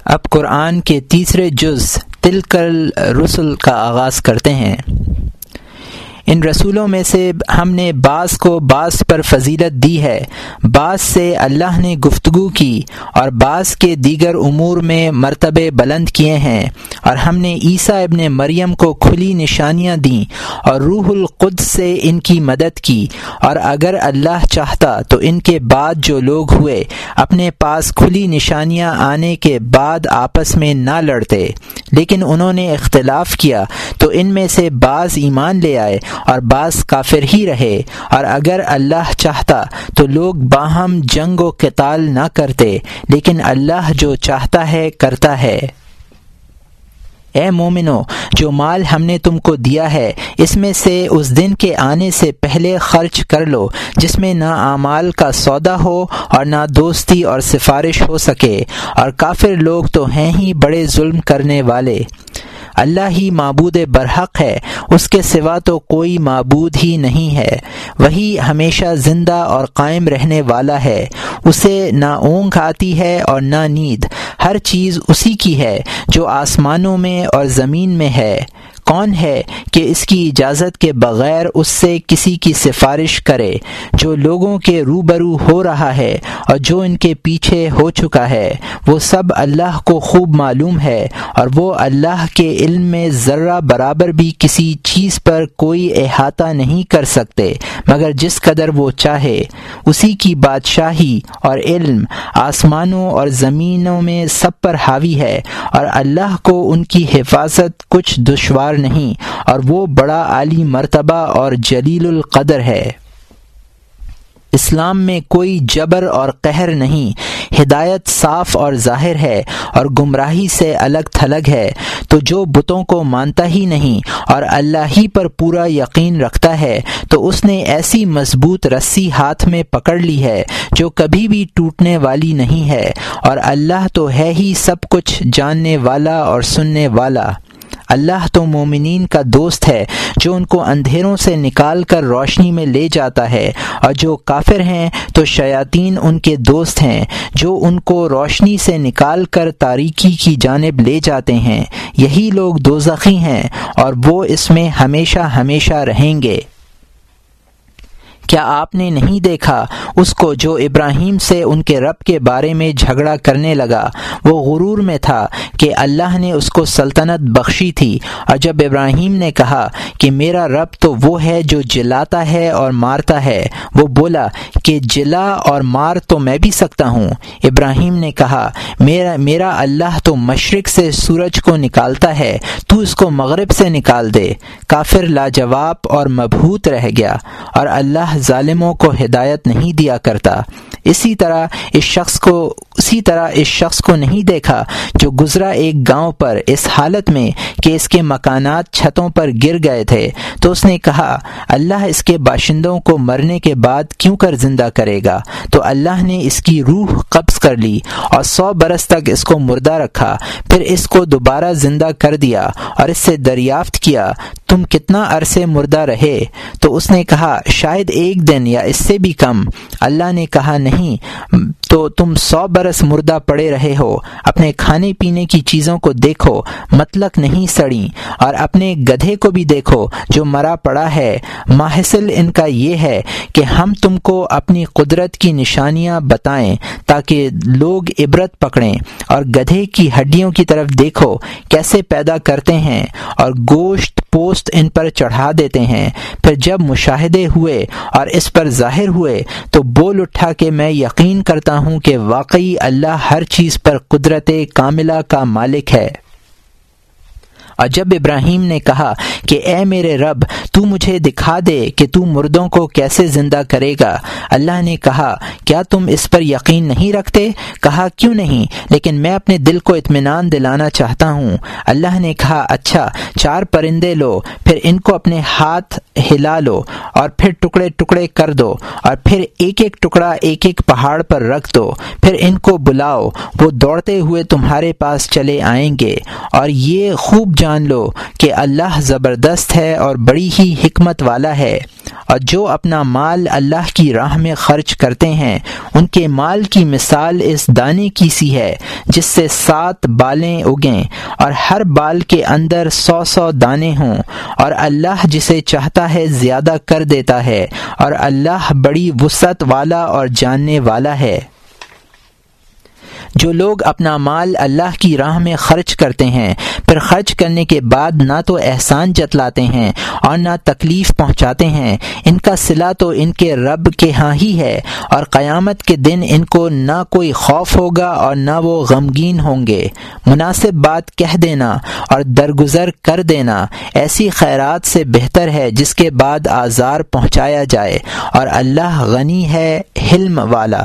اب قرآن کے تیسرے جز تلک الرسل کا آغاز کرتے ہیں۔ ان رسولوں میں سے ہم نے بعض کو بعض پر فضیلت دی ہے، بعض سے اللہ نے گفتگو کی اور بعض کے دیگر امور میں مرتبے بلند کیے ہیں، اور ہم نے عیسیٰ ابن مریم کو کھلی نشانیاں دیں اور روح القدس سے ان کی مدد کی، اور اگر اللہ چاہتا تو ان کے بعد جو لوگ ہوئے اپنے پاس کھلی نشانیاں آنے کے بعد آپس میں نہ لڑتے، لیکن انہوں نے اختلاف کیا تو ان میں سے بعض ایمان لے آئے اور بعض کافر ہی رہے، اور اگر اللہ چاہتا تو لوگ باہم جنگ و قتال نہ کرتے، لیکن اللہ جو چاہتا ہے کرتا ہے۔ اے مومنو، جو مال ہم نے تم کو دیا ہے اس میں سے اس دن کے آنے سے پہلے خرچ کر لو جس میں نہ اعمال کا سودا ہو اور نہ دوستی اور سفارش ہو سکے، اور کافر لوگ تو ہیں ہی بڑے ظلم کرنے والے۔ اللہ ہی معبود برحق ہے، اس کے سوا تو کوئی معبود ہی نہیں ہے، وہی ہمیشہ زندہ اور قائم رہنے والا ہے، اسے نہ اونگ آتی ہے اور نہ نیند، ہر چیز اسی کی ہے جو آسمانوں میں اور زمین میں ہے۔ کون ہے کہ اس کی اجازت کے بغیر اس سے کسی کی سفارش کرے؟ جو لوگوں کے روبرو ہو رہا ہے اور جو ان کے پیچھے ہو چکا ہے وہ سب اللہ کو خوب معلوم ہے، اور وہ اللہ کے علم میں ذرہ برابر بھی کسی چیز پر کوئی احاطہ نہیں کر سکتے مگر جس قدر وہ چاہے۔ اسی کی بادشاہی اور علم آسمانوں اور زمینوں میں سب پر حاوی ہے، اور اللہ کو ان کی حفاظت کچھ دشوار نہیں، اور وہ بڑا عالی مرتبہ اور جلیل القدر ہے۔ اسلام میں کوئی جبر اور قہر نہیں، ہدایت صاف اور ظاہر ہے اور گمراہی سے الگ تھلگ ہے۔ تو جو بتوں کو مانتا ہی نہیں اور اللہ ہی پر پورا یقین رکھتا ہے تو اس نے ایسی مضبوط رسی ہاتھ میں پکڑ لی ہے جو کبھی بھی ٹوٹنے والی نہیں ہے، اور اللہ تو ہے ہی سب کچھ جاننے والا اور سننے والا۔ اللہ تو مومنین کا دوست ہے جو ان کو اندھیروں سے نکال کر روشنی میں لے جاتا ہے، اور جو کافر ہیں تو شیاطین ان کے دوست ہیں جو ان کو روشنی سے نکال کر تاریکی کی جانب لے جاتے ہیں۔ یہی لوگ دوزخی ہیں اور وہ اس میں ہمیشہ ہمیشہ رہیں گے۔ کیا آپ نے نہیں دیکھا اس کو جو ابراہیم سے ان کے رب کے بارے میں جھگڑا کرنے لگا؟ وہ غرور میں تھا کہ اللہ نے اس کو سلطنت بخشی تھی، اور جب ابراہیم نے کہا کہ میرا رب تو وہ ہے جو جلاتا ہے اور مارتا ہے، وہ بولا کہ جلا اور مار تو میں بھی سکتا ہوں۔ ابراہیم نے کہا میرا اللہ تو مشرق سے سورج کو نکالتا ہے، تو اس کو مغرب سے نکال دے۔ کافر لاجواب اور مبہوت رہ گیا، اور اللہ ظالموں کو ہدایت نہیں دیا کرتا۔ اسی طرح اس شخص کو نہیں دیکھا جو گزرا ایک گاؤں پر اس حالت میں کہ اس کے مکانات چھتوں پر گر گئے تھے، تو اس نے کہا اللہ اس کے باشندوں کو مرنے کے بعد کیوں کر زندہ کرے گا؟ تو اللہ نے اس کی روح قبض کر لی اور 100 برس تک اس کو مردہ رکھا، پھر اس کو دوبارہ زندہ کر دیا اور اس سے دریافت کیا تم کتنا عرصے مردہ رہے؟ تو اس نے کہا شاید 1 دن یا اس سے بھی کم۔ اللہ نے کہا نہیں، تو تم 100 برس مردہ پڑے رہے ہو۔ اپنے کھانے پینے کی چیزوں کو دیکھو، مطلق نہیں سڑیں، اور اپنے گدھے کو بھی دیکھو جو مرا پڑا ہے۔ ماحصل ان کا یہ ہے کہ ہم تم کو اپنی قدرت کی نشانیاں بتائیں تاکہ لوگ عبرت پکڑیں، اور گدھے کی ہڈیوں کی طرف دیکھو کیسے پیدا کرتے ہیں اور گوشت پوست ان پر چڑھا دیتے ہیں۔ پھر جب مشاہدے ہوئے اور اس پر ظاہر ہوئے تو بول اٹھا کہ میں یقین کرتا ہوں کہ واقعی اللہ ہر چیز پر قدرت کاملہ کا مالک ہے۔ اور جب ابراہیم نے کہا کہ اے میرے رب تو مجھے دکھا دے کہ تو مردوں کو کیسے زندہ کرے گا، اللہ نے کہا کیا تم اس پر یقین نہیں رکھتے؟ کہا کیوں نہیں، لیکن میں اپنے دل کو اطمینان دلانا چاہتا ہوں۔ اللہ نے کہا اچھا 4 پرندے لو، پھر ان کو اپنے ہاتھ ہلا لو اور پھر ٹکڑے ٹکڑے کر دو، اور پھر ایک ایک ٹکڑا ایک ایک پہاڑ پر رکھ دو، پھر ان کو بلاؤ، وہ دوڑتے ہوئے تمہارے پاس چلے آئیں گے۔ اور یہ خوب جان لو کہ اللہ زبردست ہے اور بڑی ہی حکمت والا ہے۔ اور جو اپنا مال اللہ کی راہ میں خرچ کرتے ہیں ان کے مال کی مثال اس دانے کی سی ہے جس سے 7 بالیں اگیں اور ہر بال کے اندر 100 دانے ہوں، اور اللہ جسے چاہتا ہے زیادہ کر دیتا ہے، اور اللہ بڑی وسعت والا اور جاننے والا ہے۔ جو لوگ اپنا مال اللہ کی راہ میں خرچ کرتے ہیں پھر خرچ کرنے کے بعد نہ تو احسان جتلاتے ہیں اور نہ تکلیف پہنچاتے ہیں، ان کا صلہ تو ان کے رب کے ہاں ہی ہے، اور قیامت کے دن ان کو نہ کوئی خوف ہوگا اور نہ وہ غمگین ہوں گے۔ مناسب بات کہہ دینا اور درگزر کر دینا ایسی خیرات سے بہتر ہے جس کے بعد آزار پہنچایا جائے، اور اللہ غنی ہے، حلم والا۔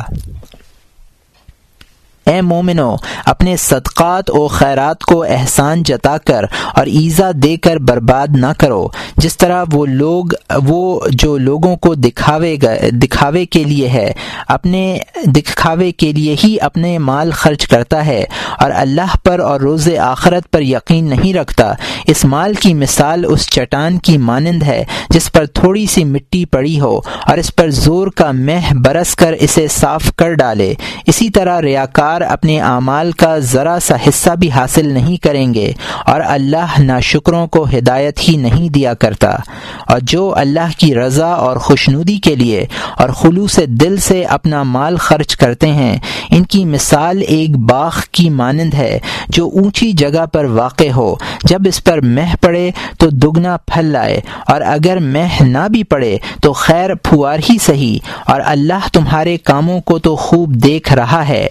اے مومنو، اپنے صدقات و خیرات کو احسان جتا کر اور ایذا دے کر برباد نہ کرو، جس طرح وہ جو لوگوں کو دکھاوے کے لیے ہے، اپنے دکھاوے کے لیے ہی اپنے مال خرچ کرتا ہے اور اللہ پر اور روز آخرت پر یقین نہیں رکھتا۔ اس مال کی مثال اس چٹان کی مانند ہے جس پر تھوڑی سی مٹی پڑی ہو اور اس پر زور کا مہ برس کر اسے صاف کر ڈالے۔ اسی طرح ریاکار اپنے اعمال کا ذرا سا حصہ بھی حاصل نہیں کریں گے، اور اللہ ناشکروں کو ہدایت ہی نہیں دیا کرتا۔ اور جو اللہ کی رضا اور خوشنودی کے لیے اور خلوص دل سے اپنا مال خرچ کرتے ہیں، ان کی مثال ایک باغ کی مانند ہے جو اونچی جگہ پر واقع ہو، جب اس پر مہ پڑے تو دگنا پھل لائے، اور اگر مہ نہ بھی پڑے تو خیر پھوار ہی سہی، اور اللہ تمہارے کاموں کو تو خوب دیکھ رہا ہے۔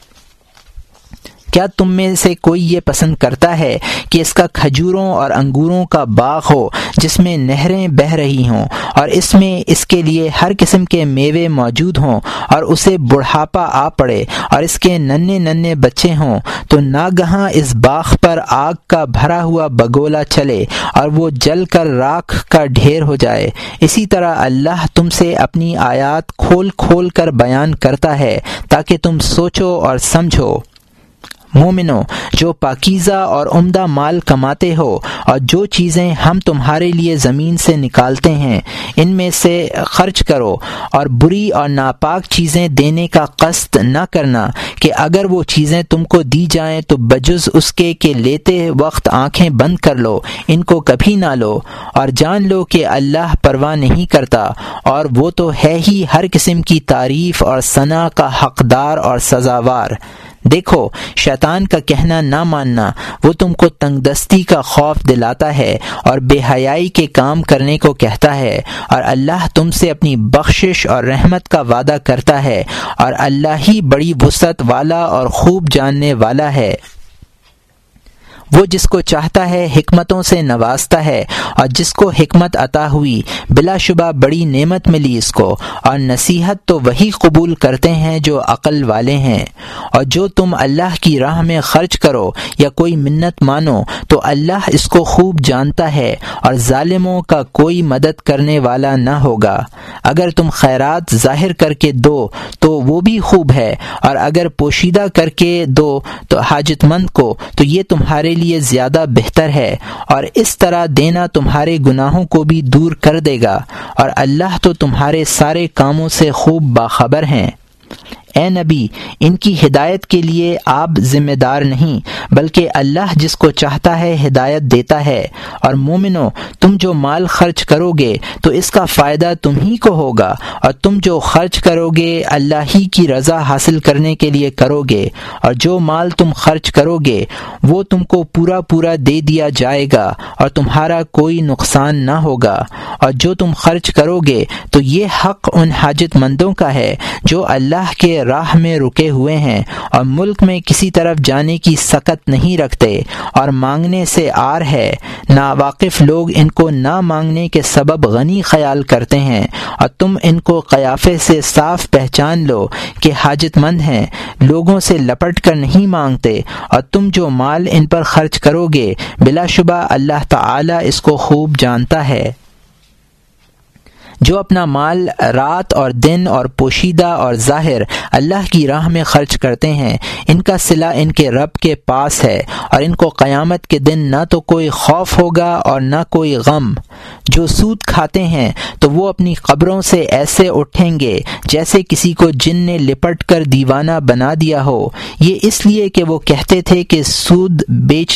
کیا تم میں سے کوئی یہ پسند کرتا ہے کہ اس کا کھجوروں اور انگوروں کا باغ ہو جس میں نہریں بہہ رہی ہوں اور اس میں اس کے لیے ہر قسم کے میوے موجود ہوں، اور اسے بڑھاپا آ پڑے اور اس کے ننھے بچے ہوں تو ناگہاں اس باغ پر آگ کا بھرا ہوا بگولا چلے اور وہ جل کر راکھ کا ڈھیر ہو جائے؟ اسی طرح اللہ تم سے اپنی آیات کھول کر بیان کرتا ہے تاکہ تم سوچو اور سمجھو۔ مومنو، جو پاکیزہ اور عمدہ مال کماتے ہو اور جو چیزیں ہم تمہارے لیے زمین سے نکالتے ہیں ان میں سے خرچ کرو، اور بری اور ناپاک چیزیں دینے کا قصد نہ کرنا کہ اگر وہ چیزیں تم کو دی جائیں تو بجز اس کے کہ لیتے وقت آنکھیں بند کر لو، ان کو کبھی نہ لو، اور جان لو کہ اللہ پرواہ نہیں کرتا، اور وہ تو ہے ہی ہر قسم کی تعریف اور ثنا کا حقدار اور سزاوار۔ دیکھو، شیطان کا کہنا نہ ماننا، وہ تم کو تنگ دستی کا خوف دلاتا ہے اور بے حیائی کے کام کرنے کو کہتا ہے، اور اللہ تم سے اپنی بخشش اور رحمت کا وعدہ کرتا ہے، اور اللہ ہی بڑی وسعت والا اور خوب جاننے والا ہے۔ وہ جس کو چاہتا ہے حکمتوں سے نوازتا ہے، اور جس کو حکمت عطا ہوئی بلا شبہ بڑی نعمت ملی اس کو، اور نصیحت تو وہی قبول کرتے ہیں جو عقل والے ہیں۔ اور جو تم اللہ کی راہ میں خرچ کرو یا کوئی منت مانو تو اللہ اس کو خوب جانتا ہے، اور ظالموں کا کوئی مدد کرنے والا نہ ہوگا۔ اگر تم خیرات ظاہر کر کے دو تو وہ بھی خوب ہے، اور اگر پوشیدہ کر کے دو تو حاجت مند کو تو یہ تمہارے لیے زیادہ بہتر ہے، اور اس طرح دینا تمہارے گناہوں کو بھی دور کر دے گا، اور اللہ تو تمہارے سارے کاموں سے خوب باخبر ہیں۔ اے نبی، ان کی ہدایت کے لیے آپ ذمہ دار نہیں بلکہ اللہ جس کو چاہتا ہے ہدایت دیتا ہے۔ اور مومنو، تم جو مال خرچ کرو گے تو اس کا فائدہ تم ہی کو ہوگا، اور تم جو خرچ کرو گے اللہ ہی کی رضا حاصل کرنے کے لیے کرو گے، اور جو مال تم خرچ کرو گے وہ تم کو پورا دے دیا جائے گا اور تمہارا کوئی نقصان نہ ہوگا۔ اور جو تم خرچ کرو گے تو یہ حق ان حاجت مندوں کا ہے جو اللہ کے راہ میں رکے ہوئے ہیں اور ملک میں کسی طرف جانے کی سکت نہیں رکھتے اور مانگنے سے عار ہے۔ ناواقف لوگ ان کو نہ مانگنے کے سبب غنی خیال کرتے ہیں، اور تم ان کو قیافے سے صاف پہچان لو کہ حاجت مند ہیں، لوگوں سے لپٹ کر نہیں مانگتے، اور تم جو مال ان پر خرچ کرو گے بلا شبہ اللہ تعالی اس کو خوب جانتا ہے۔ جو اپنا مال رات اور دن اور پوشیدہ اور ظاہر اللہ کی راہ میں خرچ کرتے ہیں ان کا صلہ ان کے رب کے پاس ہے، اور ان کو قیامت کے دن نہ تو کوئی خوف ہوگا اور نہ کوئی غم۔ جو سود کھاتے ہیں تو وہ اپنی قبروں سے ایسے اٹھیں گے جیسے کسی کو جن نے لپٹ کر دیوانہ بنا دیا ہو، یہ اس لیے کہ وہ کہتے تھے کہ سودا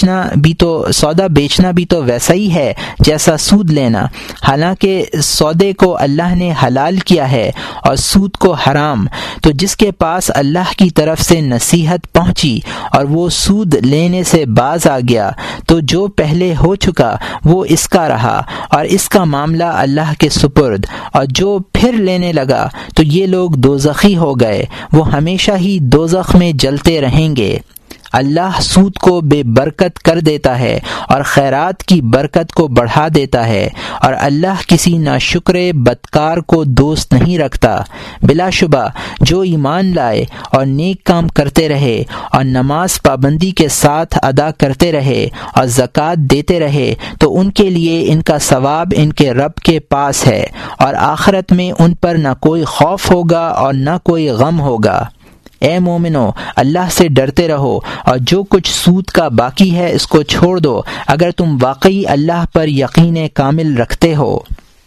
بیچنا بھی تو ویسا ہی ہے جیسا سود لینا، حالانکہ سودے کو اللہ نے حلال کیا ہے اور سود کو حرام۔ تو جس کے پاس اللہ کی طرف سے نصیحت پہنچی اور وہ سود لینے سے باز آ گیا تو جو پہلے ہو چکا وہ اس کا رہا اور اس کا معاملہ اللہ کے سپرد، اور جو پھر لینے لگا تو یہ لوگ دوزخی ہو گئے، وہ ہمیشہ ہی دوزخ میں جلتے رہیں گے۔ اللہ سود کو بے برکت کر دیتا ہے اور خیرات کی برکت کو بڑھا دیتا ہے، اور اللہ کسی ناشکر بدکار کو دوست نہیں رکھتا۔ بلا شبہ جو ایمان لائے اور نیک کام کرتے رہے اور نماز پابندی کے ساتھ ادا کرتے رہے اور زکوٰۃ دیتے رہے تو ان کے لیے ان کا ثواب ان کے رب کے پاس ہے، اور آخرت میں ان پر نہ کوئی خوف ہوگا اور نہ کوئی غم ہوگا۔ اے مومنو، اللہ سے ڈرتے رہو اور جو کچھ سود کا باقی ہے اس کو چھوڑ دو اگر تم واقعی اللہ پر یقین کامل رکھتے ہو۔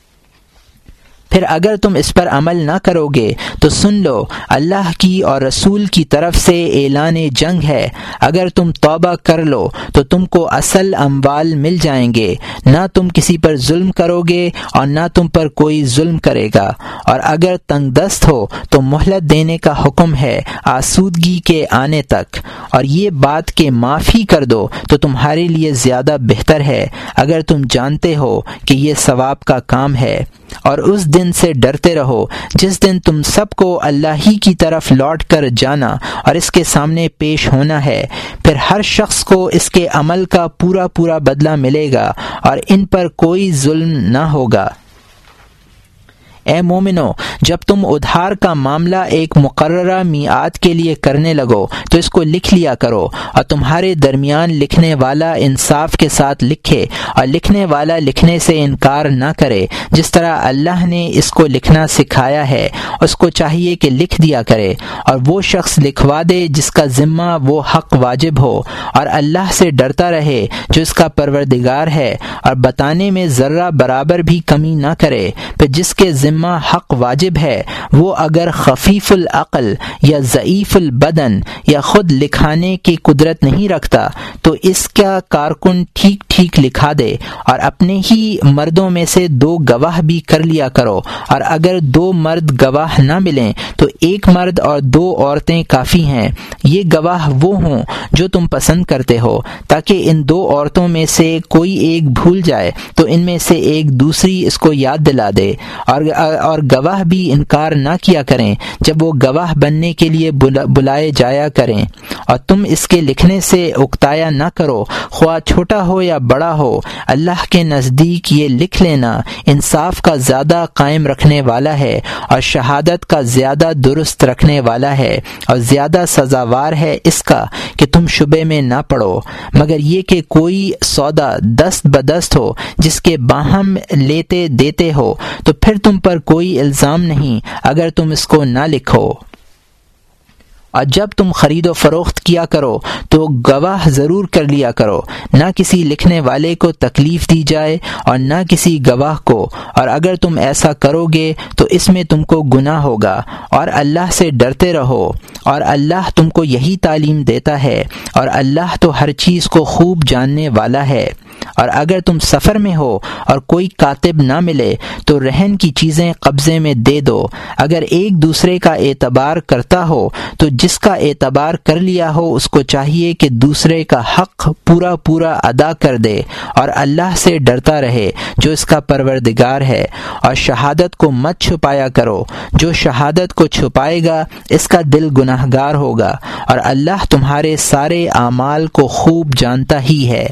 پھر اگر تم اس پر عمل نہ کرو گے تو سن لو، اللہ کی اور رسول کی طرف سے اعلان جنگ ہے۔ اگر تم توبہ کر لو تو تم کو اصل اموال مل جائیں گے، نہ تم کسی پر ظلم کرو گے اور نہ تم پر کوئی ظلم کرے گا، اور اگر تنگ دست ہو تو مہلت دینے کا حکم ہے آسودگی کے آنے تک، اور یہ بات کہ معافی کر دو تو تمہارے لیے زیادہ بہتر ہے اگر تم جانتے ہو کہ یہ ثواب کا کام ہے۔ اور اس دن سے ڈرتے رہو جس دن تم سب کو اللہ ہی کی طرف لوٹ کر جانا اور اس کے سامنے پیش ہونا ہے، پھر ہر شخص کو اس کے عمل کا پورا بدلہ ملے گا اور ان پر کوئی ظلم نہ ہوگا۔ اے مومنو، جب تم ادھار کا معاملہ ایک مقررہ میعاد کے لیے کرنے لگو تو اس کو لکھ لیا کرو، اور تمہارے درمیان لکھنے والا انصاف کے ساتھ لکھے اور لکھنے والا لکھنے سے انکار نہ کرے۔ جس طرح اللہ نے اس کو لکھنا سکھایا ہے اس کو چاہیے کہ لکھ دیا کرے، اور وہ شخص لکھوا دے جس کا ذمہ وہ حق واجب ہو، اور اللہ سے ڈرتا رہے جو اس کا پروردگار ہے، اور بتانے میں ذرہ برابر بھی کمی نہ کرے۔ پھر جس کے ذمہ حق واجب ہے وہ اگر خفیف العقل یا ضعیف البدن یا خود لکھانے کی قدرت نہیں رکھتا تو اس کا کارکن ٹھیک لکھا دے، اور اپنے ہی مردوں میں سے 2 گواہ بھی کر لیا کرو، اور اگر 2 مرد گواہ نہ ملیں تو 1 مرد اور 2 عورتیں کافی ہیں۔ یہ گواہ وہ ہوں جو تم پسند کرتے ہو، تاکہ ان 2 عورتوں میں سے کوئی ایک بھول جائے تو ان میں سے ایک دوسری اس کو یاد دلا دے، اور گواہ بھی انکار نہ کیا کریں جب وہ گواہ بننے کے لیے بلائے جایا کریں، اور تم اس کے لکھنے سے اکتایا نہ کرو، خواہ چھوٹا ہو یا بڑا ہو۔ اللہ کے نزدیک یہ لکھ لینا انصاف کا زیادہ قائم رکھنے والا ہے اور شہادت کا زیادہ درست رکھنے والا ہے، اور زیادہ سزاوار ہے اس کا کہ تم شبے میں نہ پڑو، مگر یہ کہ کوئی سودا دست بدست ہو جس کے باہم لیتے دیتے ہو تو پھر تم پر کوئی الزام نہیں اگر تم اس کو نہ لکھو۔ اور جب تم خرید و فروخت کیا کرو تو گواہ ضرور کر لیا کرو، نہ کسی لکھنے والے کو تکلیف دی جائے اور نہ کسی گواہ کو، اور اگر تم ایسا کرو گے تو اس میں تم کو گناہ ہوگا، اور اللہ سے ڈرتے رہو، اور اللہ تم کو یہی تعلیم دیتا ہے، اور اللہ تو ہر چیز کو خوب جاننے والا ہے۔ اور اگر تم سفر میں ہو اور کوئی کاتب نہ ملے تو رہن کی چیزیں قبضے میں دے دو۔ اگر ایک دوسرے کا اعتبار کرتا ہو تو جس کا اعتبار کر لیا ہو اس کو چاہیے کہ دوسرے کا حق پورا ادا کر دے، اور اللہ سے ڈرتا رہے جو اس کا پروردگار ہے، اور شہادت کو مت چھپایا کرو، جو شہادت کو چھپائے گا اس کا دل گناہگار ہوگا، اور اللہ تمہارے سارے اعمال کو خوب جانتا ہی ہے۔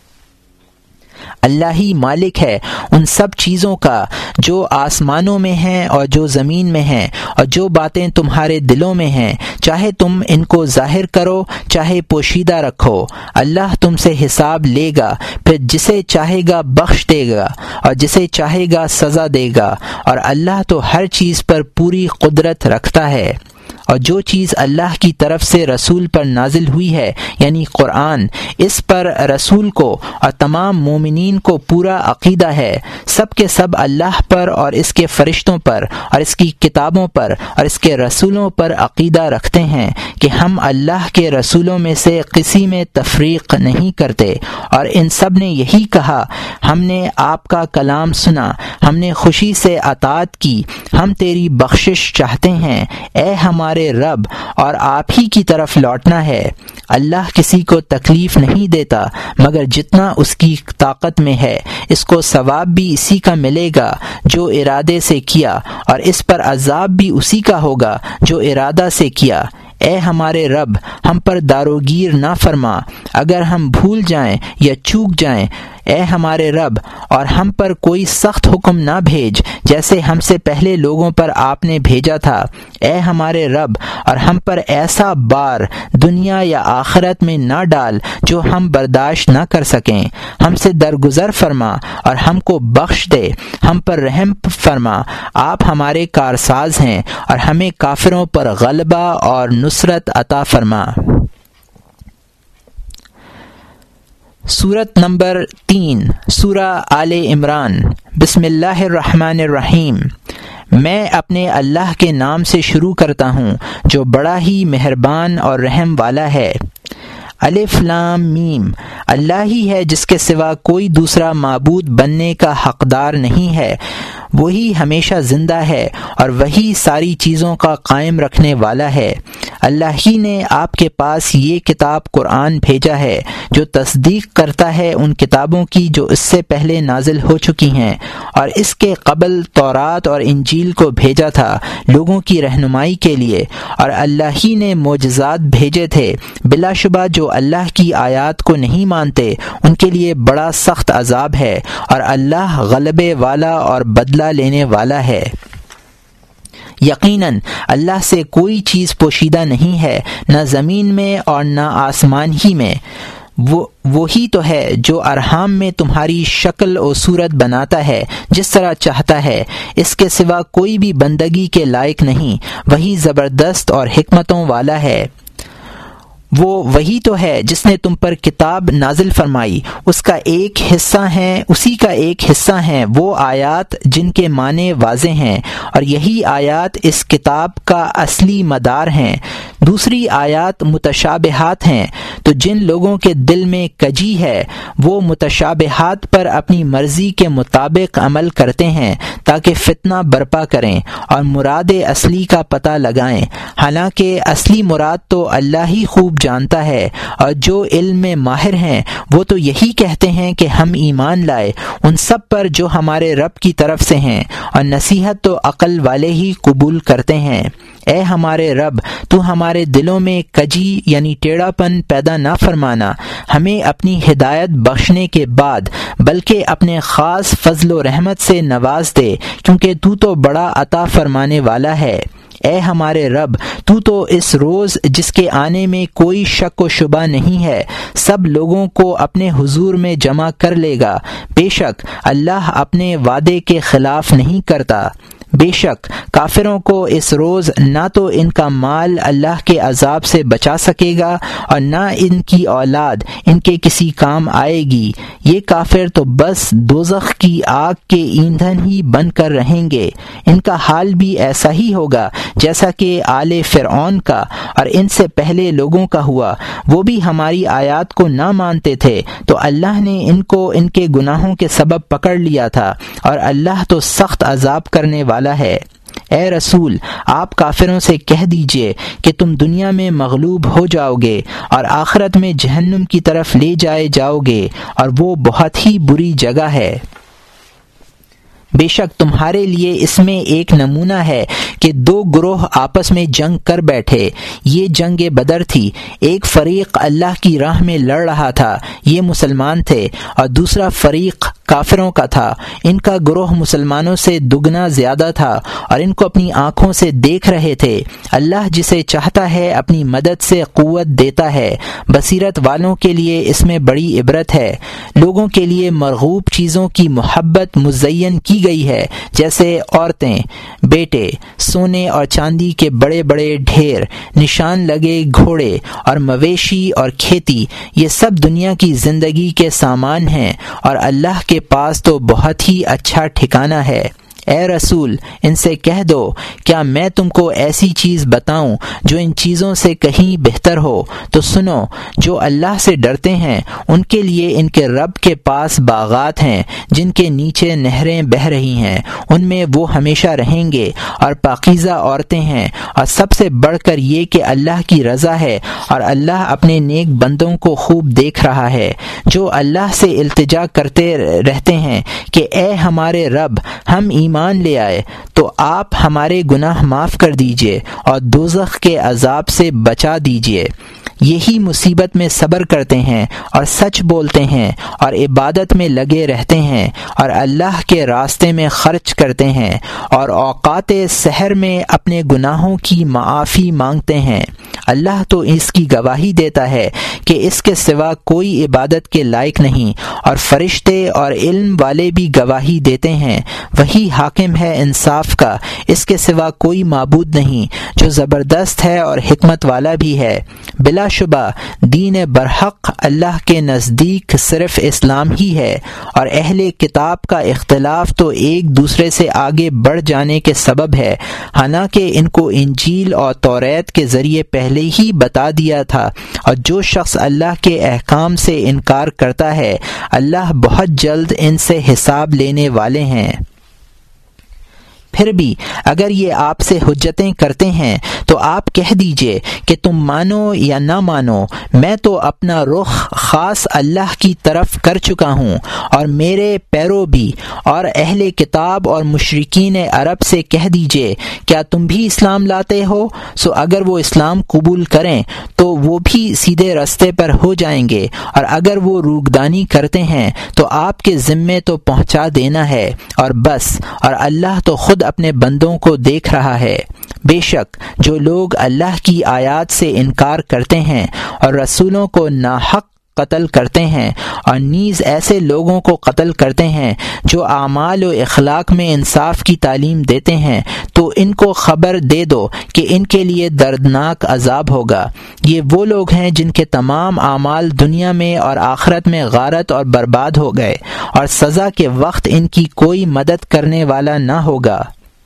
اللہ ہی مالک ہے ان سب چیزوں کا جو آسمانوں میں ہیں اور جو زمین میں ہیں، اور جو باتیں تمہارے دلوں میں ہیں، چاہے تم ان کو ظاہر کرو چاہے پوشیدہ رکھو۔ اللہ تم سے حساب لے گا، پھر جسے چاہے گا بخش دے گا اور جسے چاہے گا سزا دے گا، اور اللہ تو ہر چیز پر پوری قدرت رکھتا ہے۔ اور جو چیز اللہ کی طرف سے رسول پر نازل ہوئی ہے یعنی قرآن، اس پر رسول کو اور تمام مومنین کو پورا عقیدہ ہے۔ سب کے سب اللہ پر اور اس کے فرشتوں پر اور اس کی کتابوں پر اور اس کے رسولوں پر عقیدہ رکھتے ہیں کہ ہم اللہ کے رسولوں میں سے کسی میں تفریق نہیں کرتے، اور ان سب نے یہی کہا، ہم نے آپ کا کلام سنا، ہم نے خوشی سے اطاعت کی، ہم تیری بخشش چاہتے ہیں اے ہمارے رب، اور آپ ہی کی طرف لوٹنا ہے۔ اللہ کسی کو تکلیف نہیں دیتا مگر جتنا اس کی طاقت میں ہے، اس کو ثواب بھی اسی کا ملے گا جو ارادے سے کیا، اور اس پر عذاب بھی اسی کا ہوگا جو ارادہ سے کیا۔ اے ہمارے رب، ہم پر داروگیر نہ فرما اگر ہم بھول جائیں یا چوک جائیں، اے ہمارے رب، اور ہم پر کوئی سخت حکم نہ بھیج جیسے ہم سے پہلے لوگوں پر آپ نے بھیجا تھا۔ اے ہمارے رب، اور ہم پر ایسا بار دنیا یا آخرت میں نہ ڈال جو ہم برداشت نہ کر سکیں۔ ہم سے درگزر فرما اور ہم کو بخش دے، ہم پر رحم فرما، آپ ہمارے کارساز ہیں، اور ہمیں کافروں پر غلبہ اور نصرت عطا فرما۔ سورت نمبر 3، سورہ آل عمران۔ بسم اللہ الرحمن الرحیم۔ میں اپنے اللہ کے نام سے شروع کرتا ہوں جو بڑا ہی مہربان اور رحم والا ہے۔ الف لام میم۔ اللہ ہی ہے جس کے سوا کوئی دوسرا معبود بننے کا حقدار نہیں ہے، وہی ہمیشہ زندہ ہے اور وہی ساری چیزوں کا قائم رکھنے والا ہے۔ اللہ ہی نے آپ کے پاس یہ کتاب قرآن بھیجا ہے جو تصدیق کرتا ہے ان کتابوں کی جو اس سے پہلے نازل ہو چکی ہیں، اور اس کے قبل تورات اور انجیل کو بھیجا تھا لوگوں کی رہنمائی کے لیے، اور اللہ ہی نے معجزات بھیجے تھے۔ بلا شبہ جو اللہ کی آیات کو نہیں مانتے ان کے لیے بڑا سخت عذاب ہے، اور اللہ غلبے والا اور بدلہ لینے والا ہے۔ یقیناً اللہ سے کوئی چیز پوشیدہ نہیں ہے، نہ زمین میں اور نہ آسمان ہی میں۔ وہی تو ہے جو ارحام میں تمہاری شکل و صورت بناتا ہے جس طرح چاہتا ہے، اس کے سوا کوئی بھی بندگی کے لائق نہیں، وہی زبردست اور حکمتوں والا ہے۔ وہی تو ہے جس نے تم پر کتاب نازل فرمائی، اسی کا ایک حصہ ہیں وہ آیات جن کے معنی واضح ہیں، اور یہی آیات اس کتاب کا اصلی مدار ہیں۔ دوسری آیات متشابہات ہیں، تو جن لوگوں کے دل میں کجی ہے وہ متشابہات پر اپنی مرضی کے مطابق عمل کرتے ہیں تاکہ فتنہ برپا کریں اور مراد اصلی کا پتہ لگائیں، حالانکہ اصلی مراد تو اللہ ہی خوب جانتا ہے، اور جو علم میں ماہر ہیں وہ تو یہی کہتے ہیں کہ ہم ایمان لائے ان سب پر جو ہمارے رب کی طرف سے ہیں، اور نصیحت تو عقل والے ہی قبول کرتے ہیں۔ اے ہمارے رب، تو ہمارے دلوں میں کجی یعنی ٹیڑھا پن پیدا نہ فرمانا ہمیں اپنی ہدایت بخشنے کے بعد، بلکہ اپنے خاص فضل و رحمت سے نواز دے، کیونکہ تو بڑا عطا فرمانے والا ہے۔ اے ہمارے رب، تو اس روز جس کے آنے میں کوئی شک و شبہ نہیں ہے سب لوگوں کو اپنے حضور میں جمع کر لے گا۔ بے شک اللہ اپنے وعدے کے خلاف نہیں کرتا۔ بے شک کافروں کو اس روز نہ تو ان کا مال اللہ کے عذاب سے بچا سکے گا اور نہ ان کی اولاد ان کے کسی کام آئے گی۔ یہ کافر تو بس دوزخ کی آگ کے ایندھن ہی بن کر رہیں گے۔ ان کا حال بھی ایسا ہی ہوگا جیسا کہ آل فرعون کا اور ان سے پہلے لوگوں کا ہوا، وہ بھی ہماری آیات کو نہ مانتے تھے تو اللہ نے ان کو ان کے گناہوں کے سبب پکڑ لیا تھا، اور اللہ تو سخت عذاب کرنے والا ہے۔ اے رسول، آپ کافروں سے کہہ دیجئے کہ تم دنیا میں مغلوب ہو جاؤ گے اور آخرت میں جہنم کی طرف لے جائے جاؤ گے، اور وہ بہت ہی بری جگہ ہے۔ بے شک تمہارے لیے اس میں ایک نمونہ ہے کہ دو گروہ آپس میں جنگ کر بیٹھے۔ یہ جنگ بدر تھی، ایک فریق اللہ کی راہ میں لڑ رہا تھا، یہ مسلمان تھے، اور دوسرا فریق کافروں کا تھا۔ ان کا گروہ مسلمانوں سے دگنا زیادہ تھا اور ان کو اپنی آنکھوں سے دیکھ رہے تھے۔ اللہ جسے چاہتا ہے اپنی مدد سے قوت دیتا ہے۔ بصیرت والوں کے لیے اس میں بڑی عبرت ہے۔ لوگوں کے لیے مرغوب چیزوں کی محبت مزین کی گئی ہے، جیسے عورتیں، بیٹے، سونے اور چاندی کے بڑے بڑے ڈھیر، نشان لگے گھوڑے اور مویشی اور کھیتی۔ یہ سب دنیا کی زندگی کے سامان ہیں اور اللہ کے پاس تو بہت ہی اچھا ٹھکانہ ہے۔ اے رسول، ان سے کہہ دو، کیا میں تم کو ایسی چیز بتاؤں جو ان چیزوں سے کہیں بہتر ہو؟ تو سنو، جو اللہ سے ڈرتے ہیں ان کے لیے ان کے رب کے پاس باغات ہیں جن کے نیچے نہریں بہہ رہی ہیں، ان میں وہ ہمیشہ رہیں گے، اور پاکیزہ عورتیں ہیں، اور سب سے بڑھ کر یہ کہ اللہ کی رضا ہے اور اللہ اپنے نیک بندوں کو خوب دیکھ رہا ہے، جو اللہ سے التجا کرتے رہتے ہیں کہ اے ہمارے رب، ہم ایمان لے آئے تو آپ ہمارے گناہ معاف کر دیجئے اور دوزخ کے عذاب سے بچا دیجئے۔ یہی مصیبت میں صبر کرتے ہیں اور سچ بولتے ہیں اور عبادت میں لگے رہتے ہیں اور اللہ کے راستے میں خرچ کرتے ہیں اور اوقات سحر میں اپنے گناہوں کی معافی مانگتے ہیں۔ اللہ تو اس کی گواہی دیتا ہے کہ اس کے سوا کوئی عبادت کے لائق نہیں، اور فرشتے اور علم والے بھی گواہی دیتے ہیں۔ وہی حاکم ہے انصاف کا، اس کے سوا کوئی معبود نہیں، جو زبردست ہے اور حکمت والا بھی ہے۔ بلا شبہ دین برحق اللہ کے نزدیک صرف اسلام ہی ہے، اور اہل کتاب کا اختلاف تو ایک دوسرے سے آگے بڑھ جانے کے سبب ہے، حالانکہ ان کو انجیل اور توریت کے ذریعے پہلے ہی بتا دیا تھا، اور جو شخص اللہ کے احکام سے انکار کرتا ہے اللہ بہت جلد ان سے حساب لینے والے ہیں۔ پھر بھی اگر یہ آپ سے حجتیں کرتے ہیں تو آپ کہہ دیجئے کہ تم مانو یا نہ مانو، میں تو اپنا رخ خاص اللہ کی طرف کر چکا ہوں، اور میرے پیرو بھی، اور اہل کتاب اور مشرکین عرب سے کہہ دیجئے کیا تم بھی اسلام لاتے ہو؟ سو اگر وہ اسلام قبول کریں تو وہ بھی سیدھے رستے پر ہو جائیں گے، اور اگر وہ روگدانی کرتے ہیں تو آپ کے ذمے تو پہنچا دینا ہے اور بس، اور اللہ تو خود اپنے بندوں کو دیکھ رہا ہے۔ بے شک جو لوگ اللہ کی آیات سے انکار کرتے ہیں اور رسولوں کو ناحق قتل کرتے ہیں، اور نیز ایسے لوگوں کو قتل کرتے ہیں جو اعمال و اخلاق میں انصاف کی تعلیم دیتے ہیں، تو ان کو خبر دے دو کہ ان کے لیے دردناک عذاب ہوگا۔ یہ وہ لوگ ہیں جن کے تمام اعمال دنیا میں اور آخرت میں غارت اور برباد ہو گئے، اور سزا کے وقت ان کی کوئی مدد کرنے والا نہ ہوگا۔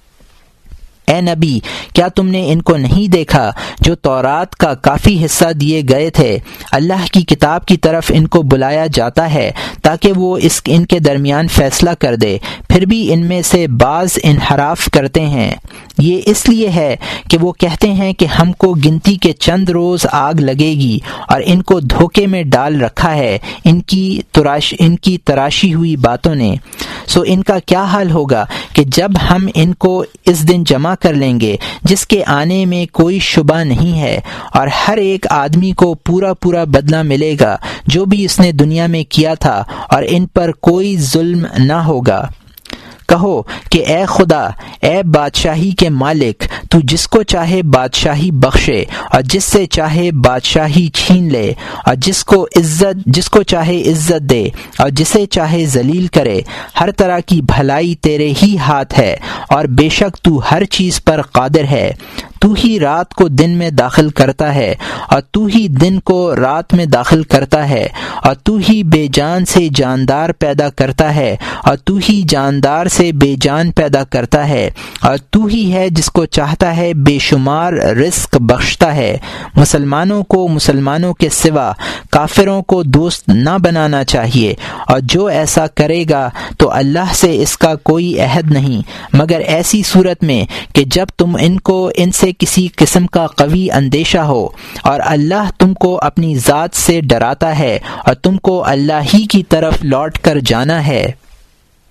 اے نبی، کیا تم نے ان کو نہیں دیکھا جو تورات کا کافی حصہ دیے گئے تھے؟ اللہ کی کتاب کی طرف ان کو بلایا جاتا ہے تاکہ وہ ان کے درمیان فیصلہ کر دے، پھر بھی ان میں سے بعض انحراف کرتے ہیں۔ یہ اس لیے ہے کہ وہ کہتے ہیں کہ ہم کو گنتی کے چند روز آگ لگے گی، اور ان کو دھوکے میں ڈال رکھا ہے ان کی تراشی ہوئی باتوں نے۔ سو ان کا کیا حال ہوگا کہ جب ہم ان کو اس دن جمع کر لیں گے جس کے آنے میں کوئی شبہ نہیں ہے، اور ہر ایک آدمی کو پورا پورا بدلہ ملے گا جو بھی اس نے دنیا میں کیا تھا، اور ان پر کوئی ظلم نہ ہوگا۔ کہو کہ اے خدا، اے بادشاہی کے مالک، تو جس کو چاہے بادشاہی بخشے اور جس سے چاہے بادشاہی چھین لے، اور جس کو چاہے عزت دے اور جسے چاہے ذلیل کرے۔ ہر طرح کی بھلائی تیرے ہی ہاتھ ہے، اور بے شک تو ہر چیز پر قادر ہے۔ تو ہی رات کو دن میں داخل کرتا ہے، اور تو ہی دن کو رات میں داخل کرتا ہے، اور تو ہی بے جان سے جاندار پیدا کرتا ہے، اور تو ہی جاندار سے بے جان پیدا کرتا ہے، اور تو ہی ہے جس کو چاہتا ہے بے شمار رزق بخشتا ہے۔ مسلمانوں کو مسلمانوں کے سوا کافروں کو دوست نہ بنانا چاہیے، اور جو ایسا کرے گا تو اللہ سے اس کا کوئی عہد نہیں، مگر ایسی صورت میں کہ جب تم ان سے کسی قسم کا قوی اندیشہ ہو، اور اللہ تم کو اپنی ذات سے ڈراتا ہے اور تم کو اللہ ہی کی طرف لوٹ کر جانا ہے۔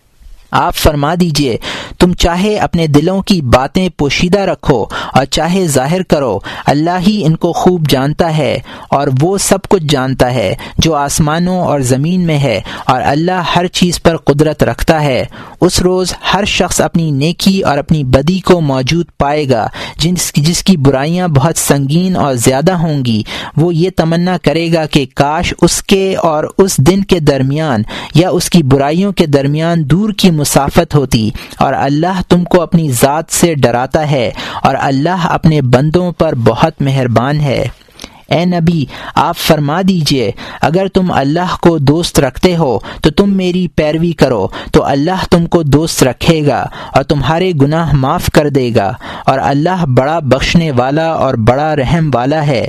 آپ فرما دیجئے تم چاہے اپنے دلوں کی باتیں پوشیدہ رکھو اور چاہے ظاہر کرو، اللہ ہی ان کو خوب جانتا ہے، اور وہ سب کچھ جانتا ہے جو آسمانوں اور زمین میں ہے، اور اللہ ہر چیز پر قدرت رکھتا ہے۔ اس روز ہر شخص اپنی نیکی اور اپنی بدی کو موجود پائے گا، جس کی برائیاں بہت سنگین اور زیادہ ہوں گی، وہ یہ تمنا کرے گا کہ کاش اس کے اور اس دن کے درمیان یا اس کی برائیوں کے درمیان دور کی مسافت ہوتی، اور اللہ تم کو اپنی ذات سے ڈراتا ہے، اور اللہ اپنے بندوں پر بہت مہربان ہے۔ اے نبی، آپ فرما دیجئے اگر تم اللہ کو دوست رکھتے ہو تو تم میری پیروی کرو، تو اللہ تم کو دوست رکھے گا اور تمہارے گناہ معاف کر دے گا، اور اللہ بڑا بخشنے والا اور بڑا رحم والا ہے۔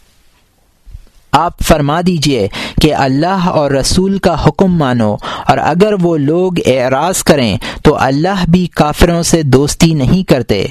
آپ فرما دیجئے کہ اللہ اور رسول کا حکم مانو، اور اگر وہ لوگ اعراض کریں تو اللہ بھی کافروں سے دوستی نہیں کرتے۔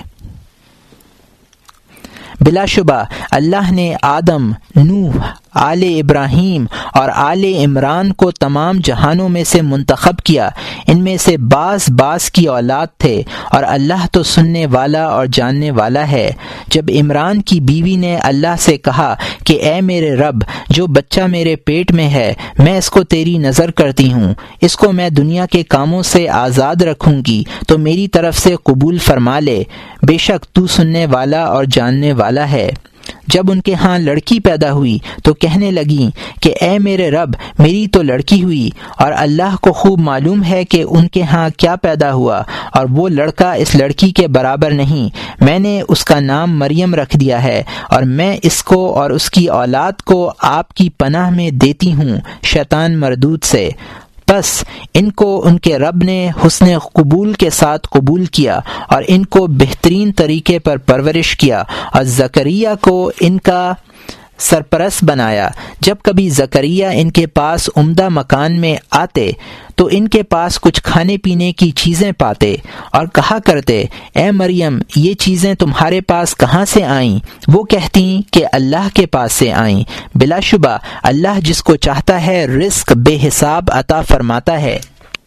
بلا شبہ اللہ نے آدم، نوح، آل ابراہیم اور آل عمران کو تمام جہانوں میں سے منتخب کیا۔ ان میں سے بعض کی اولاد تھے، اور اللہ تو سننے والا اور جاننے والا ہے۔ جب عمران کی بیوی نے اللہ سے کہا کہ اے میرے رب، جو بچہ میرے پیٹ میں ہے میں اس کو تیری نظر کرتی ہوں، اس کو میں دنیا کے کاموں سے آزاد رکھوں گی، تو میری طرف سے قبول فرما لے، بے شک تو سننے والا اور جاننے والا ہے۔ جب ان کے ہاں لڑکی پیدا ہوئی تو کہنے لگیں کہ اے میرے رب، میری تو لڑکی ہوئی، اور اللہ کو خوب معلوم ہے کہ ان کے ہاں کیا پیدا ہوا، اور وہ لڑکا اس لڑکی کے برابر نہیں، میں نے اس کا نام مریم رکھ دیا ہے، اور میں اس کو اور اس کی اولاد کو آپ کی پناہ میں دیتی ہوں شیطان مردود سے۔ پس ان کو ان کے رب نے حسن قبول کے ساتھ قبول کیا، اور ان کو بہترین طریقے پر پرورش کیا، اور زکریا کو ان کا سرپرست بنایا۔ جب کبھی زکریا ان کے پاس عمدہ مکان میں آتے تو ان کے پاس کچھ کھانے پینے کی چیزیں پاتے، اور کہا کرتے اے مریم، یہ چیزیں تمہارے پاس کہاں سے آئیں؟ وہ کہتی کہ اللہ کے پاس سے آئیں۔ بلا شبہ اللہ جس کو چاہتا ہے رزق بے حساب عطا فرماتا ہے۔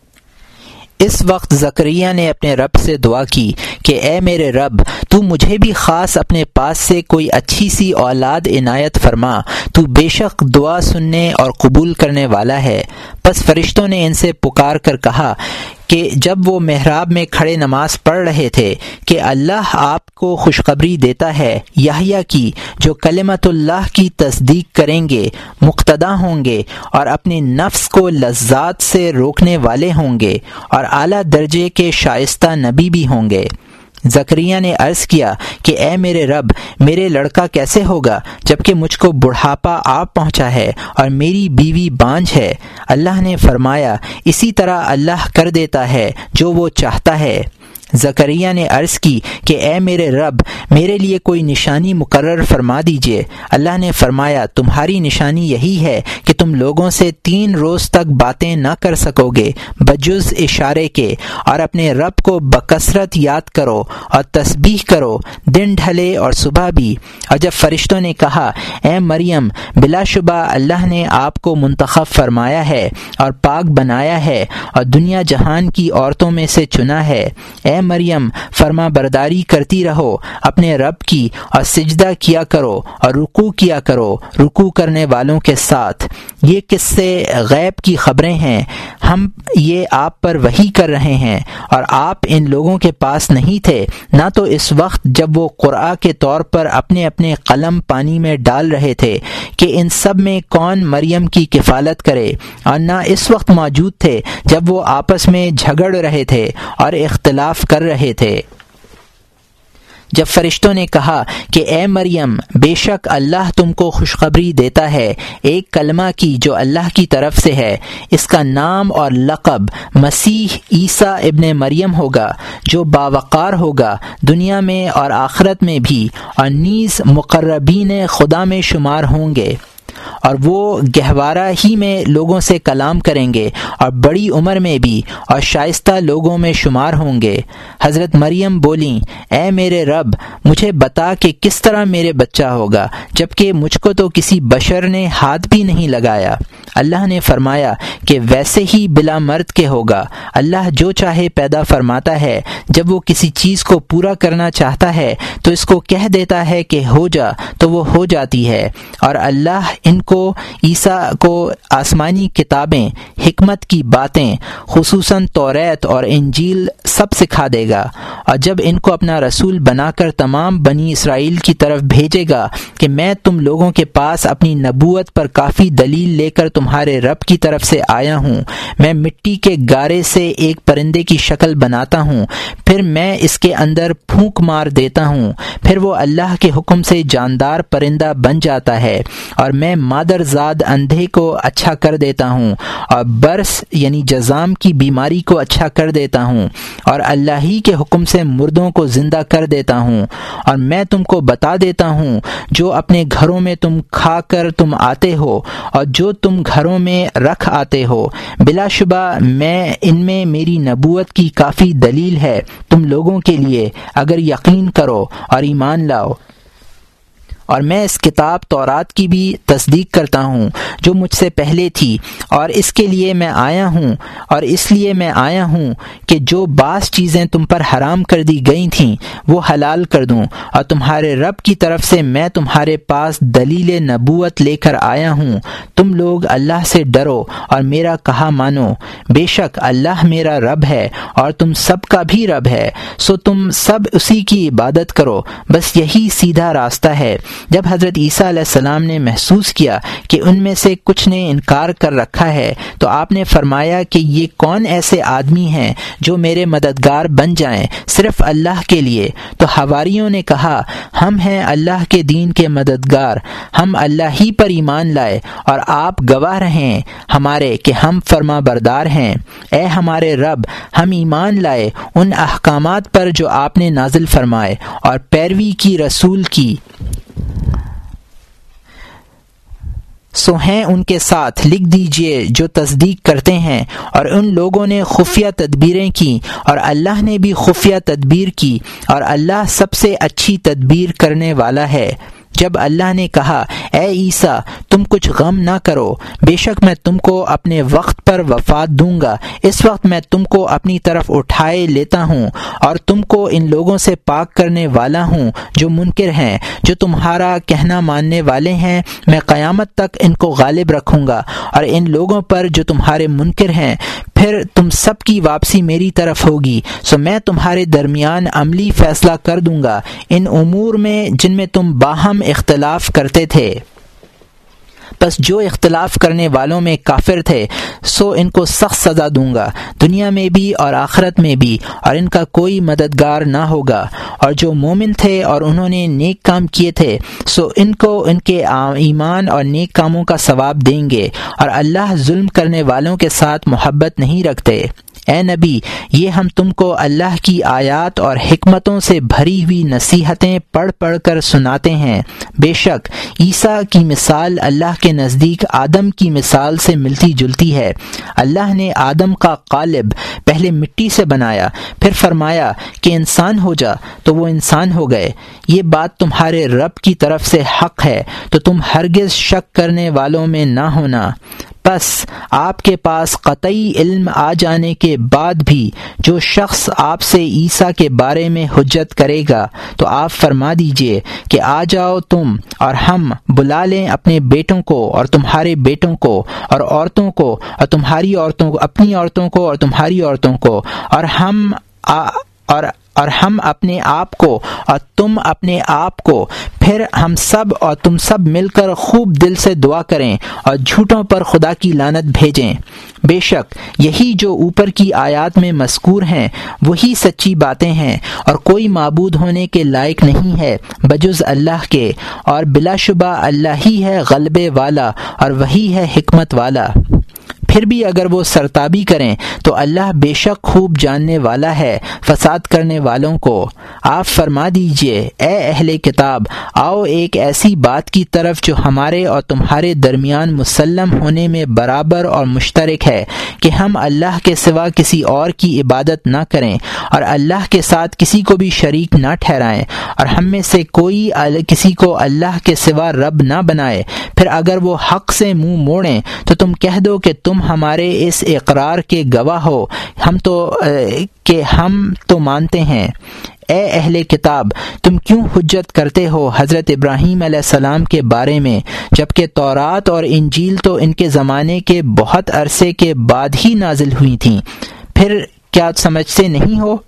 اس وقت زکریا نے اپنے رب سے دعا کی کہ اے میرے رب، تو مجھے بھی خاص اپنے پاس سے کوئی اچھی سی اولاد عنایت فرما، تو بے شک دعا سننے اور قبول کرنے والا ہے۔ پس فرشتوں نے ان سے پکار کر کہا کہ جب وہ محراب میں کھڑے نماز پڑھ رہے تھے کہ اللہ آپ کو خوشخبری دیتا ہے یحییٰ کی، جو کلمت اللہ کی تصدیق کریں گے، مقتدا ہوں گے، اور اپنے نفس کو لذات سے روکنے والے ہوں گے، اور اعلیٰ درجے کے شائستہ نبی بھی ہوں گے۔ زکریا نے عرض کیا کہ اے میرے رب، میرے لڑکا کیسے ہوگا جبکہ مجھ کو بڑھاپا آ پہنچا ہے اور میری بیوی بانجھ ہے؟ اللہ نے فرمایا اسی طرح اللہ کر دیتا ہے جو وہ چاہتا ہے۔ زکریا نے عرض کی کہ اے میرے رب، میرے لیے کوئی نشانی مقرر فرما دیجئے۔ اللہ نے فرمایا تمہاری نشانی یہی ہے کہ تم لوگوں سے 3 روز تک باتیں نہ کر سکو گے بجز اشارے کے، اور اپنے رب کو بکثرت یاد کرو اور تسبیح کرو دن ڈھلے اور صبح بھی۔ اور جب فرشتوں نے کہا اے مریم، بلا شبہ اللہ نے آپ کو منتخب فرمایا ہے اور پاک بنایا ہے اور دنیا جہان کی عورتوں میں سے چنا ہے، اے مریم فرما برداری کرتی رہو اپنے رب کی، اور سجدہ کیا کرو اور رکوع کیا کرو رکوع کرنے والوں کے ساتھ۔ یہ قصے غیب کی خبریں ہیں، ہم یہ آپ پر وحی کر رہے ہیں، اور آپ ان لوگوں کے پاس نہیں تھے، نہ تو اس وقت جب وہ قرآ کے طور پر اپنے اپنے قلم پانی میں ڈال رہے تھے کہ ان سب میں کون مریم کی کفالت کرے، اور نہ اس وقت موجود تھے جب وہ آپس میں جھگڑ رہے تھے اور اختلاف کر رہے تھے۔ جب فرشتوں نے کہا کہ اے مریم، بے شک اللہ تم کو خوشخبری دیتا ہے ایک کلمہ کی جو اللہ کی طرف سے ہے، اس کا نام اور لقب مسیح عیسیٰ ابن مریم ہوگا، جو باوقار ہوگا دنیا میں اور آخرت میں بھی، اور نیز مقربین خدا میں شمار ہوں گے۔ اور وہ گہوارہ ہی میں لوگوں سے کلام کریں گے اور بڑی عمر میں بھی اور شائستہ لوگوں میں شمار ہوں گے۔ حضرت مریم بولیں، اے میرے رب، مجھے بتا کہ کس طرح میرے بچہ ہوگا، جبکہ مجھ کو تو کسی بشر نے ہاتھ بھی نہیں لگایا۔ اللہ نے فرمایا کہ ویسے ہی بلا مرد کے ہوگا۔ اللہ جو چاہے پیدا فرماتا ہے، جب وہ کسی چیز کو پورا کرنا چاہتا ہے تو اس کو کہہ دیتا ہے کہ ہو جا تو وہ ہو جاتی ہے۔ اور اللہ ان کو عیسیٰ کو آسمانی کتابیں، حکمت کی باتیں، خصوصاً توریت اور انجیل سب سکھا دے گا، اور جب ان کو اپنا رسول بنا کر تمام بنی اسرائیل کی طرف بھیجے گا کہ میں تم لوگوں کے پاس اپنی نبوت پر کافی دلیل لے کر تمہارے رب کی طرف سے آیا ہوں۔ میں مٹی کے گارے سے ایک پرندے کی شکل بناتا ہوں، پھر میں اس کے اندر پھونک مار دیتا ہوں، پھر وہ اللہ کے حکم سے جاندار پرندہ بن جاتا ہے، اور میں مادر زاد اندھے کو اچھا کر دیتا ہوں، اور برس یعنی جزام کی بیماری کو اچھا کر دیتا ہوں، اور اللہ ہی کے حکم سے مردوں کو زندہ کر دیتا ہوں، اور میں تم کو بتا دیتا ہوں جو اپنے گھروں میں تم کھا کر تم آتے ہو اور جو تم گھروں میں رکھ آتے ہو، بلا شبہ میں ان میں میری نبوت کی کافی دلیل ہے تم لوگوں کے لیے، اگر یقین کرو اور ایمان لاؤ۔ اور میں اس کتاب تورات کی بھی تصدیق کرتا ہوں جو مجھ سے پہلے تھی، اور اس کے لیے میں آیا ہوں، اور اس لیے میں آیا ہوں کہ جو بعض چیزیں تم پر حرام کر دی گئی تھیں وہ حلال کر دوں، اور تمہارے رب کی طرف سے میں تمہارے پاس دلیل نبوت لے کر آیا ہوں۔ تم لوگ اللہ سے ڈرو اور میرا کہا مانو، بے شک اللہ میرا رب ہے اور تم سب کا بھی رب ہے، سو تم سب اسی کی عبادت کرو، بس یہی سیدھا راستہ ہے۔ جب حضرت عیسیٰ علیہ السلام نے محسوس کیا کہ ان میں سے کچھ نے انکار کر رکھا ہے تو آپ نے فرمایا کہ یہ کون ایسے آدمی ہیں جو میرے مددگار بن جائیں صرف اللہ کے لیے؟ تو حواریوں نے کہا، ہم ہیں اللہ کے دین کے مددگار، ہم اللہ ہی پر ایمان لائے اور آپ گواہ رہیں ہمارے کہ ہم فرما بردار ہیں۔ اے ہمارے رب، ہم ایمان لائے ان احکامات پر جو آپ نے نازل فرمائے اور پیروی کی رسول کی، سو ہیں ان کے ساتھ لکھ دیجئے جو تصدیق کرتے ہیں۔ اور ان لوگوں نے خفیہ تدبیریں کی اور اللہ نے بھی خفیہ تدبیر کی، اور اللہ سب سے اچھی تدبیر کرنے والا ہے۔ جب اللہ نے کہا، اے عیسیٰ تم کچھ غم نہ کرو، بے شک میں تم کو اپنے وقت پر وفات دوں گا، اس وقت میں تم کو اپنی طرف اٹھائے لیتا ہوں اور تم کو ان لوگوں سے پاک کرنے والا ہوں جو منکر ہیں، جو تمہارا کہنا ماننے والے ہیں۔ میں قیامت تک ان کو غالب رکھوں گا، اور ان لوگوں پر جو تمہارے منکر ہیں پھر تم سب کی واپسی میری طرف ہوگی، سو میں تمہارے درمیان عملی فیصلہ کر دوں گا ان امور میں جن میں تم باہم اختلاف کرتے تھے۔ بس جو اختلاف کرنے والوں میں کافر تھے سو ان کو سخت سزا دوں گا، دنیا میں بھی اور آخرت میں بھی، اور ان کا کوئی مددگار نہ ہوگا۔ اور جو مومن تھے اور انہوں نے نیک کام کیے تھے سو ان کو ان کے ایمان اور نیک کاموں کا ثواب دیں گے، اور اللہ ظلم کرنے والوں کے ساتھ محبت نہیں رکھتے۔ اے نبی، یہ ہم تم کو اللہ کی آیات اور حکمتوں سے بھری ہوئی نصیحتیں پڑھ پڑھ کر سناتے ہیں۔ بے شک عیسیٰ کی مثال اللہ کے نزدیک آدم کی مثال سے ملتی جلتی ہے۔ اللہ نے آدم کا قالب پہلے مٹی سے بنایا، پھر فرمایا کہ انسان ہو جا تو وہ انسان ہو گئے۔ یہ بات تمہارے رب کی طرف سے حق ہے، تو تم ہرگز شک کرنے والوں میں نہ ہونا۔ بس آپ کے پاس قطعی علم آ جانے کے بعد بھی جو شخص آپ سے عیسیٰ کے بارے میں حجت کرے گا تو آپ فرما دیجئے کہ آ جاؤ تم اور ہم بلا لیں اپنے بیٹوں کو اور تمہارے بیٹوں کو اور عورتوں کو اور تمہاری عورتوں کو، اپنی عورتوں کو اور تمہاری عورتوں کو، اور ہم اپنے آپ کو اور تم اپنے آپ کو، پھر ہم سب اور تم سب مل کر خوب دل سے دعا کریں اور جھوٹوں پر خدا کی لعنت بھیجیں۔ بے شک یہی جو اوپر کی آیات میں مذکور ہیں وہی سچی باتیں ہیں، اور کوئی معبود ہونے کے لائق نہیں ہے بجز اللہ کے، اور بلا شبہ اللہ ہی ہے غلبے والا اور وہی ہے حکمت والا۔ پھر بھی اگر وہ سرتابی کریں تو اللہ بے شک خوب جاننے والا ہے فساد کرنے والوں کو۔ آپ فرما دیجئے اے اہل کتاب، آؤ ایک ایسی بات کی طرف جو ہمارے اور تمہارے درمیان مسلم ہونے میں برابر اور مشترک ہے کہ ہم اللہ کے سوا کسی اور کی عبادت نہ کریں اور اللہ کے ساتھ کسی کو بھی شریک نہ ٹھہرائیں، اور ہم میں سے کوئی کسی کو اللہ کے سوا رب نہ بنائے۔ پھر اگر وہ حق سے منہ موڑیں تو تم کہہ دو کہ تم ہمارے اس اقرار کے گواہ ہو، ہم تو مانتے ہیں۔ اے اہل کتاب، تم کیوں حجت کرتے ہو حضرت ابراہیم علیہ السلام کے بارے میں، جبکہ تورات اور انجیل تو ان کے زمانے کے بہت عرصے کے بعد ہی نازل ہوئی تھیں؟ پھر کیا سمجھتے نہیں ہو؟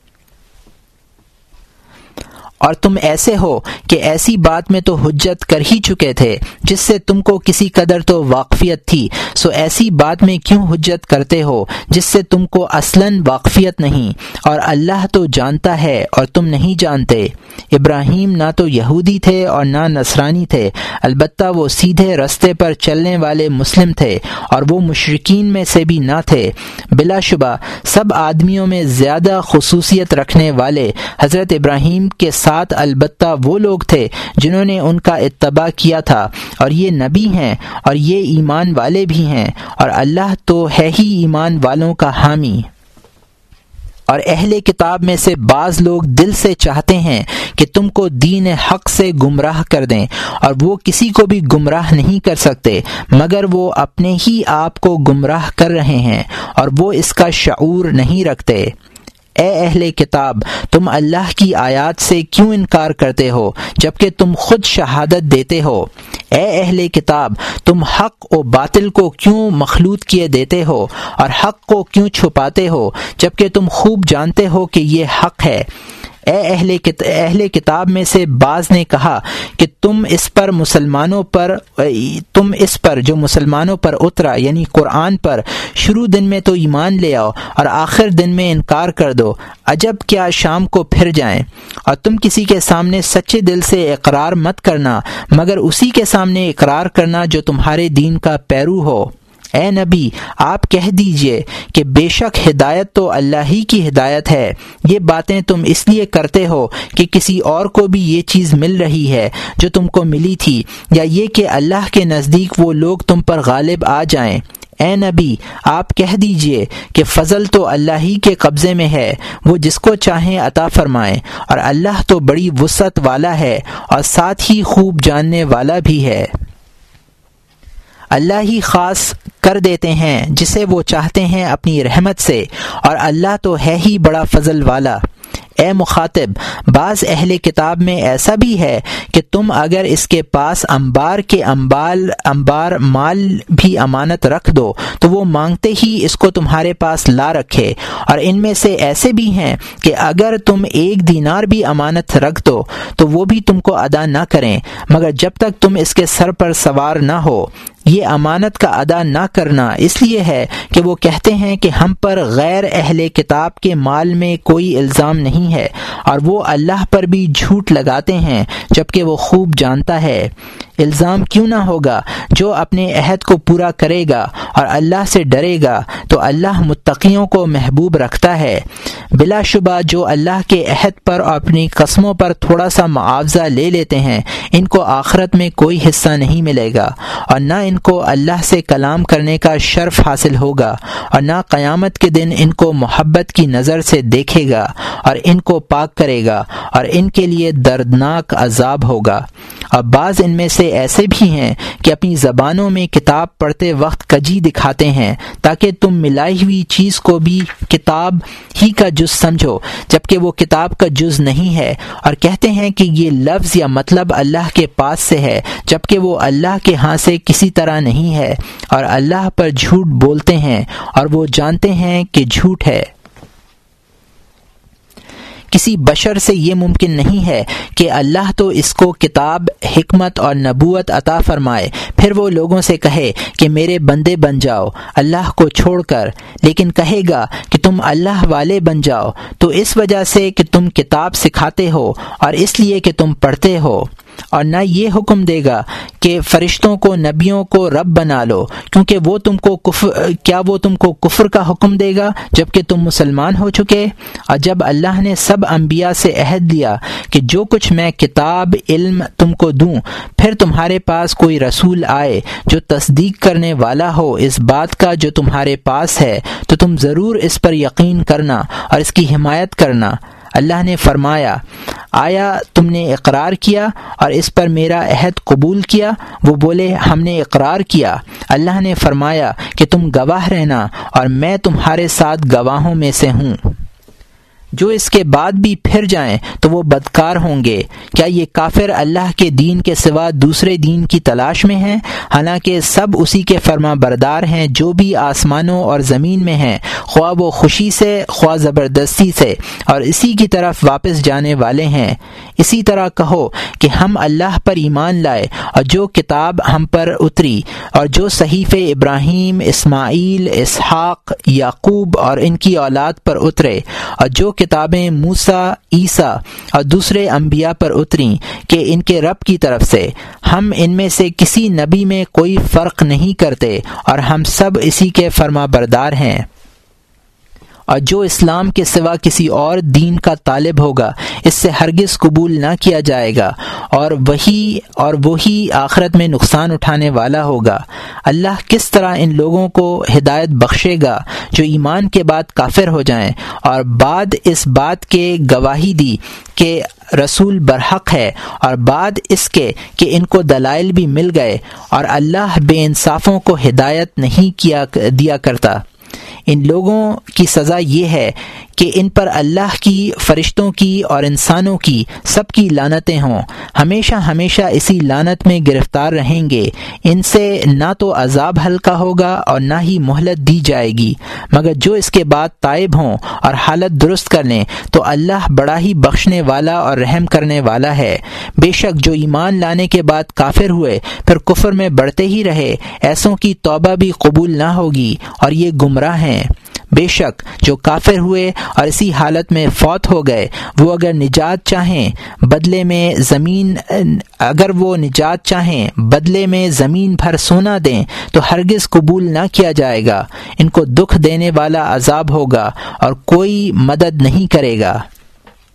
اور تم ایسے ہو کہ ایسی بات میں تو حجت کر ہی چکے تھے جس سے تم کو کسی قدر تو واقفیت تھی، سو ایسی بات میں کیوں حجت کرتے ہو جس سے تم کو اصلاً واقفیت نہیں، اور اللہ تو جانتا ہے اور تم نہیں جانتے۔ ابراہیم نہ تو یہودی تھے اور نہ نصرانی تھے، البتہ وہ سیدھے رستے پر چلنے والے مسلم تھے اور وہ مشرکین میں سے بھی نہ تھے۔ بلا شبہ سب آدمیوں میں زیادہ خصوصیت رکھنے والے حضرت ابراہیم کے ساتھ البتہ وہ لوگ تھے جنہوں نے ان کا اتباع کیا تھا، اور یہ نبی ہیں اور یہ ایمان والے بھی ہیں، اور اللہ تو ہے ہی ایمان والوں کا حامی۔ اور اہل کتاب میں سے بعض لوگ دل سے چاہتے ہیں کہ تم کو دین حق سے گمراہ کر دیں، اور وہ کسی کو بھی گمراہ نہیں کر سکتے مگر وہ اپنے ہی آپ کو گمراہ کر رہے ہیں اور وہ اس کا شعور نہیں رکھتے۔ اے اہل کتاب، تم اللہ کی آیات سے کیوں انکار کرتے ہو جبکہ تم خود شہادت دیتے ہو؟ اے اہل کتاب، تم حق و باطل کو کیوں مخلوط کیے دیتے ہو اور حق کو کیوں چھپاتے ہو جبکہ تم خوب جانتے ہو کہ یہ حق ہے؟ اے اہل کتاب میں سے بعض نے کہا کہ تم اس پر جو مسلمانوں پر اترا یعنی قرآن پر شروع دن میں تو ایمان لے آؤ اور آخر دن میں انکار کر دو، عجب کیا شام کو پھر جائیں۔ اور تم کسی کے سامنے سچے دل سے اقرار مت کرنا مگر اسی کے سامنے اقرار کرنا جو تمہارے دین کا پیرو ہو۔ اے نبی، آپ کہہ دیجئے کہ بے شک ہدایت تو اللہ ہی کی ہدایت ہے، یہ باتیں تم اس لیے کرتے ہو کہ کسی اور کو بھی یہ چیز مل رہی ہے جو تم کو ملی تھی، یا یہ کہ اللہ کے نزدیک وہ لوگ تم پر غالب آ جائیں۔ اے نبی، آپ کہہ دیجئے کہ فضل تو اللہ ہی کے قبضے میں ہے، وہ جس کو چاہیں عطا فرمائے، اور اللہ تو بڑی وسعت والا ہے اور ساتھ ہی خوب جاننے والا بھی ہے۔ اللہ ہی خاص کر دیتے ہیں جسے وہ چاہتے ہیں اپنی رحمت سے، اور اللہ تو ہے ہی بڑا فضل والا۔ اے مخاطب، بعض اہل کتاب میں ایسا بھی ہے کہ تم اگر اس کے پاس انبار مال بھی امانت رکھ دو تو وہ مانگتے ہی اس کو تمہارے پاس لا رکھے، اور ان میں سے ایسے بھی ہیں کہ اگر تم 1 دینار بھی امانت رکھ دو تو وہ بھی تم کو ادا نہ کریں مگر جب تک تم اس کے سر پر سوار نہ ہو۔ یہ امانت کا ادا نہ کرنا اس لیے ہے کہ وہ کہتے ہیں کہ ہم پر غیر اہل کتاب کے مال میں کوئی الزام نہیں ہے، اور وہ اللہ پر بھی جھوٹ لگاتے ہیں جبکہ وہ خوب جانتا ہے۔ الزام کیوں نہ ہوگا؟ جو اپنے عہد کو پورا کرے گا اور اللہ سے ڈرے گا تو اللہ متقیوں کو محبوب رکھتا ہے۔ بلا شبہ جو اللہ کے عہد پر اور اپنی قسموں پر تھوڑا سا معاوضہ لے لیتے ہیں ان کو آخرت میں کوئی حصہ نہیں ملے گا، اور نہ ان کو اللہ سے کلام کرنے کا شرف حاصل ہوگا، اور نہ قیامت کے دن ان کو محبت کی نظر سے دیکھے گا اور ان کو پاک کرے گا، اور ان کے لیے دردناک عذاب ہوگا۔ اور بعض ان میں سے ایسے بھی ہیں کہ اپنی زبانوں میں کتاب پڑھتے وقت کجی دکھاتے ہیں تاکہ تم ملائی ہوئی چیز کو بھی کتاب ہی کا جز سمجھو جبکہ وہ کتاب کا جز نہیں ہے، اور کہتے ہیں کہ یہ لفظ یا مطلب اللہ کے پاس سے ہے جبکہ وہ اللہ کے ہاں سے کسی طرح نہیں ہے، اور اللہ پر جھوٹ بولتے ہیں اور وہ جانتے ہیں کہ جھوٹ ہے۔ کسی بشر سے یہ ممکن نہیں ہے کہ اللہ تو اس کو کتاب، حکمت اور نبوت عطا فرمائے پھر وہ لوگوں سے کہے کہ میرے بندے بن جاؤ اللہ کو چھوڑ کر، لیکن کہے گا کہ تم اللہ والے بن جاؤ، تو اس وجہ سے کہ تم کتاب سکھاتے ہو اور اس لیے کہ تم پڑھتے ہو۔ اور نہ یہ حکم دے گا کہ فرشتوں کو نبیوں کو رب بنا لو، کیونکہ وہ تم کو کفر کا حکم دے گا جبکہ تم مسلمان ہو چکے؟ اور جب اللہ نے سب انبیاء سے عہد لیا کہ جو کچھ میں کتاب علم تم کو دوں، پھر تمہارے پاس کوئی رسول آئے جو تصدیق کرنے والا ہو اس بات کا جو تمہارے پاس ہے، تو تم ضرور اس پر یقین کرنا اور اس کی حمایت کرنا۔ اللہ نے فرمایا، آیا تم نے اقرار کیا اور اس پر میرا عہد قبول کیا؟ وہ بولے، ہم نے اقرار کیا۔ اللہ نے فرمایا کہ تم گواہ رہنا اور میں تمہارے ساتھ گواہوں میں سے ہوں۔ جو اس کے بعد بھی پھر جائیں تو وہ بدکار ہوں گے۔ کیا یہ کافر اللہ کے دین کے سوا دوسرے دین کی تلاش میں ہیں؟ حالانکہ سب اسی کے فرما بردار ہیں جو بھی آسمانوں اور زمین میں ہیں، خواہ وہ خوشی سے خواہ زبردستی سے، اور اسی کی طرف واپس جانے والے ہیں۔ اسی طرح کہو کہ ہم اللہ پر ایمان لائے اور جو کتاب ہم پر اتری اور جو صحیفے ابراہیم، اسماعیل، اسحاق، یعقوب اور ان کی اولاد پر اترے، اور جو کتابیں موسیٰ، عیسیٰ اور دوسرے انبیاء پر اتریں کہ ان کے رب کی طرف سے، ہم ان میں سے کسی نبی میں کوئی فرق نہیں کرتے اور ہم سب اسی کے فرما بردار ہیں۔ اور جو اسلام کے سوا کسی اور دین کا طالب ہوگا اس سے ہرگز قبول نہ کیا جائے گا، اور وہی آخرت میں نقصان اٹھانے والا ہوگا۔ اللہ کس طرح ان لوگوں کو ہدایت بخشے گا جو ایمان کے بعد کافر ہو جائیں اور بعد اس بات کے گواہی دی کہ رسول برحق ہے، اور بعد اس کے کہ ان کو دلائل بھی مل گئے، اور اللہ بے انصافوں کو ہدایت نہیں دیا کرتا۔ ان لوگوں کی سزا یہ ہے کہ ان پر اللہ کی، فرشتوں کی اور انسانوں کی سب کی لعنتیں ہوں، ہمیشہ ہمیشہ اسی لعنت میں گرفتار رہیں گے۔ ان سے نہ تو عذاب ہلکا ہوگا اور نہ ہی مہلت دی جائے گی، مگر جو اس کے بعد تائب ہوں اور حالت درست کر لیں تو اللہ بڑا ہی بخشنے والا اور رحم کرنے والا ہے۔ بے شک جو ایمان لانے کے بعد کافر ہوئے پھر کفر میں بڑھتے ہی رہے، ایسوں کی توبہ بھی قبول نہ ہوگی اور یہ گمراہ ہیں۔ بے شک جو کافر ہوئے اور اسی حالت میں فوت ہو گئے، وہ اگر نجات چاہیں بدلے میں زمین بھر سونا دیں تو ہرگز قبول نہ کیا جائے گا۔ ان کو دکھ دینے والا عذاب ہوگا اور کوئی مدد نہیں کرے گا۔